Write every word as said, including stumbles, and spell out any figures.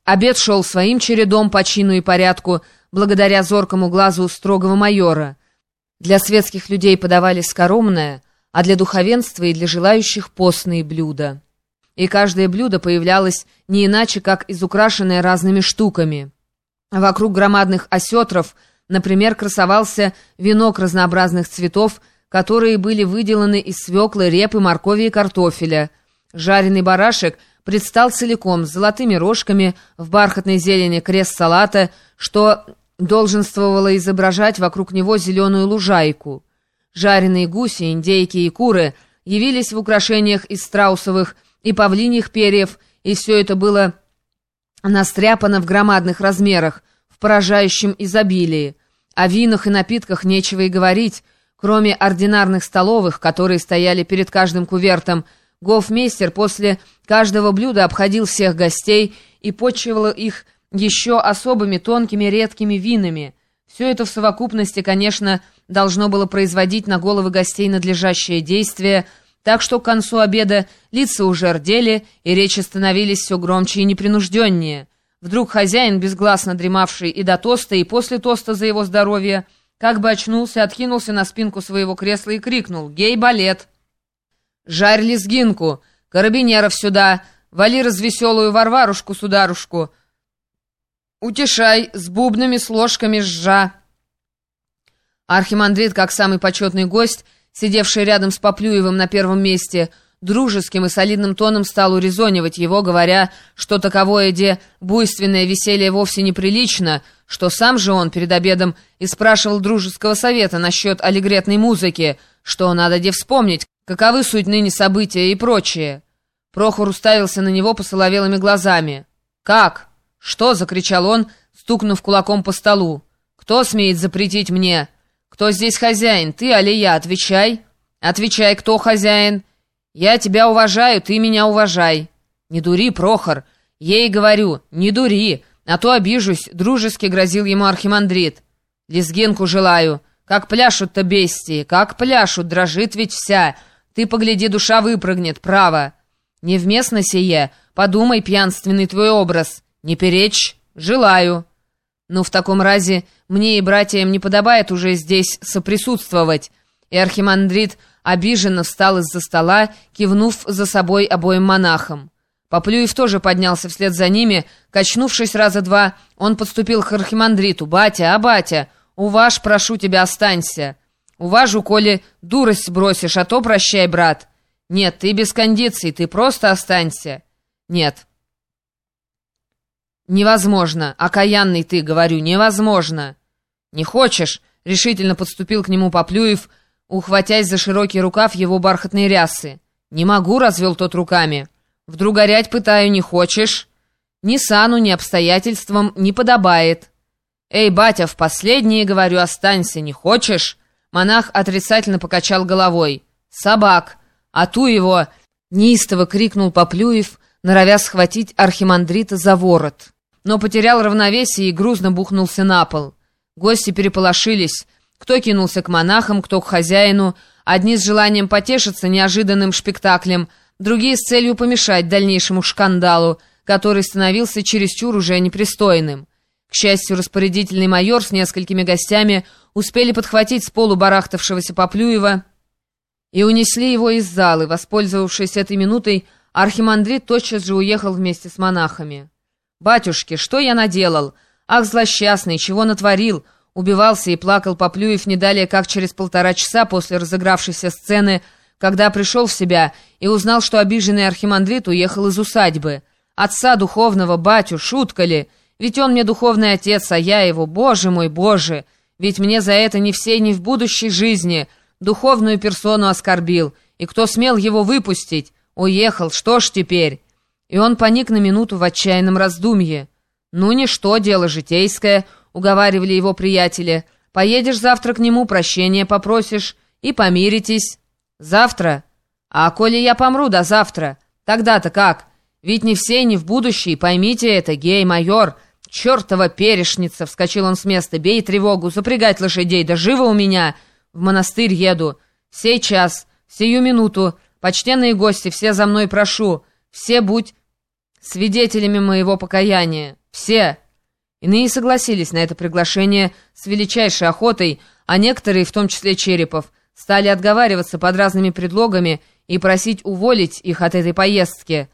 Обед шел своим чередом по чину и порядку, благодаря зоркому глазу строгого майора. Для светских людей подавали скоромное, а для духовенства и для желающих постные блюда. И каждое блюдо появлялось не иначе, как изукрашенное разными штуками. Вокруг громадных осетров, например, красовался венок разнообразных цветов, которые были выделаны из свеклы, репы, моркови и картофеля. Жареный барашек предстал целиком, с золотыми рожками, в бархатной зелени крест салата, что долженствовало изображать вокруг него зеленую лужайку. Жареные гуси, индейки и куры явились в украшениях из страусовых и павлиньих перьев, и все это было настряпано в громадных размерах, в поражающем изобилии. О винах и напитках нечего и говорить. Кроме ординарных столовых, которые стояли перед каждым кувертом, гофмейстер после каждого блюда обходил всех гостей и почивал их еще особыми тонкими редкими винами. Все это в совокупности, конечно, должно было производить на головы гостей надлежащее действие, так что к концу обеда лица уже рдели, и речи становились все громче и непринужденнее. Вдруг хозяин, безгласно дремавший и до тоста, и после тоста за его здоровье, как бы очнулся, откинулся на спинку своего кресла и крикнул: «Гей-балет! Жарь лезгинку! Карабинеров сюда! Вали развеселую Варварушку-сударушку! Утешай с бубнами, с ложками жжа!» Архимандрит, как самый почетный гость, сидевший рядом с Поплюевым на первом месте, дружеским и солидным тоном стал урезонивать его, говоря, что таковое де буйственное веселье вовсе неприлично, что сам же он перед обедом и спрашивал дружеского совета насчет аллегретной музыки, что надо де вспомнить, каковы суть ныне события и прочее. Прохор уставился на него посоловелыми глазами. «Как? Что?» — закричал он, стукнув кулаком по столу. «Кто смеет запретить мне? Кто здесь хозяин, ты али я? Отвечай! Отвечай, кто хозяин? Я тебя уважаю, ты меня уважай. Не дури, Прохор, ей говорю, не дури, а то обижусь», — дружески грозил ему архимандрит. «Лезгинку желаю. Как пляшут-то бестии, как пляшут, дрожит ведь вся. Ты погляди, душа выпрыгнет, право. Невместно сие, подумай, пьянственный твой образ. Не перечь, желаю. Ну, в таком разе мне и братьям не подобает уже здесь соприсутствовать». И архимандрит обиженно встал из-за стола, кивнув за собой обоим монахам. Поплюев тоже поднялся вслед за ними. Качнувшись раза два, он подступил к архимандриту. «Батя, а батя, уваж, прошу тебя, останься. Уважу, коли дурость бросишь, а то прощай, брат. Нет, ты без кондиций, ты просто останься. Нет. Невозможно, окаянный ты, говорю, невозможно. Не хочешь?» — решительно подступил к нему Поплюев, ухватясь за широкий рукав его бархатной рясы. «Не могу», — развел тот руками. «Вдруг горять пытаю, не хочешь? Ни сану, ни обстоятельствам не подобает. Эй, батя, в последнее, говорю, останься, не хочешь?» Монах отрицательно покачал головой. «Собак! А ту его!» — неистово крикнул Поплюев, норовя схватить архимандрита за ворот. Но потерял равновесие и грузно бухнулся на пол. Гости переполошились. Кто кинулся к монахам, кто к хозяину, одни с желанием потешиться неожиданным спектаклем, другие с целью помешать дальнейшему шкандалу, который становился чересчур уже непристойным. К счастью, распорядительный майор с несколькими гостями успели подхватить с полу барахтавшегося Поплюева и унесли его из залы. Воспользовавшись этой минутой, архимандрит тотчас же уехал вместе с монахами. «Батюшки, что я наделал? Ах, злосчастный, чего натворил?» Убивался и плакал Поплюев не далее, как через полтора часа после разыгравшейся сцены, когда пришел в себя и узнал, что обиженный архимандрит уехал из усадьбы. «Отца духовного, батю, шутка ли? Ведь он мне духовный отец, а я его, боже мой, боже! Ведь мне за это ни всей, ни в будущей жизни духовную персону оскорбил, и кто смел его выпустить? Уехал, что ж теперь?» И он поник на минуту в отчаянном раздумье. «Ну, ничто, дело житейское», — уговаривали его приятели. «Поедешь завтра к нему, прощения попросишь, и помиритесь». «Завтра? А коли я помру до завтра, тогда-то как? Ведь не все, ни в будущее, поймите это, гей-майор. Чертова перешница!» — вскочил он с места. «Бей тревогу, запрягать лошадей, да живо у меня! В монастырь еду. Сей час, сию минуту. Почтенные гости, все за мной прошу. Все будь свидетелями моего покаяния. Все!» Иные согласились на это приглашение с величайшей охотой, а некоторые, в том числе Черепов, стали отговариваться под разными предлогами и просить уволить их от этой поездки.